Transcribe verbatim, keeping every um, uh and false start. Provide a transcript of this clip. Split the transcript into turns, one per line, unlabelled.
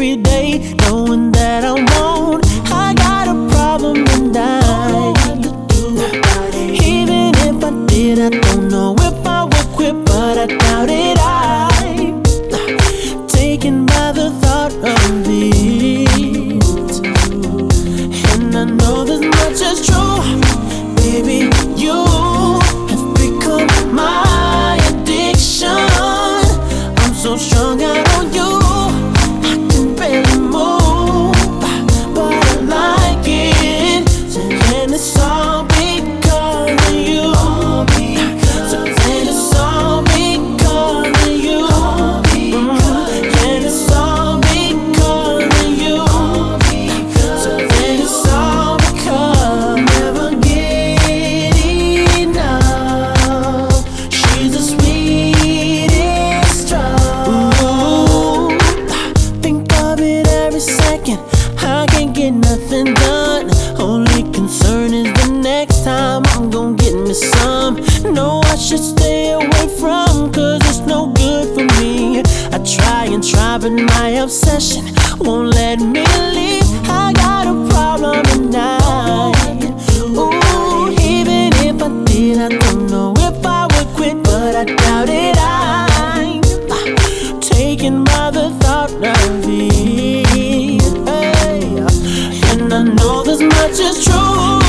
every day, knowing that I won't. I got a problem tonight. Even if I did, I don't know if I would quit, but I doubt it. I'm taken by the thought of it, and I know this much is true, baby. You have become my addiction. I'm so strung out on you, I can barely move, but I like it, and it's all because of you. So then it's all because of you, and it's all because of you. So then it's all because never get enough. She's the sweetest drug. Ooh, think of it every second. I can't get nothing done. Only concern is the next time I'm gonna get me some. No, I should stay away from, cause it's no good for me. I try and try, but my obsession won't let me leave. I got a problem tonight. Ooh, even if I did, I don't know if I would quit, but I doubt it. I'm taken by the thought of it, hey. And I know this much is true,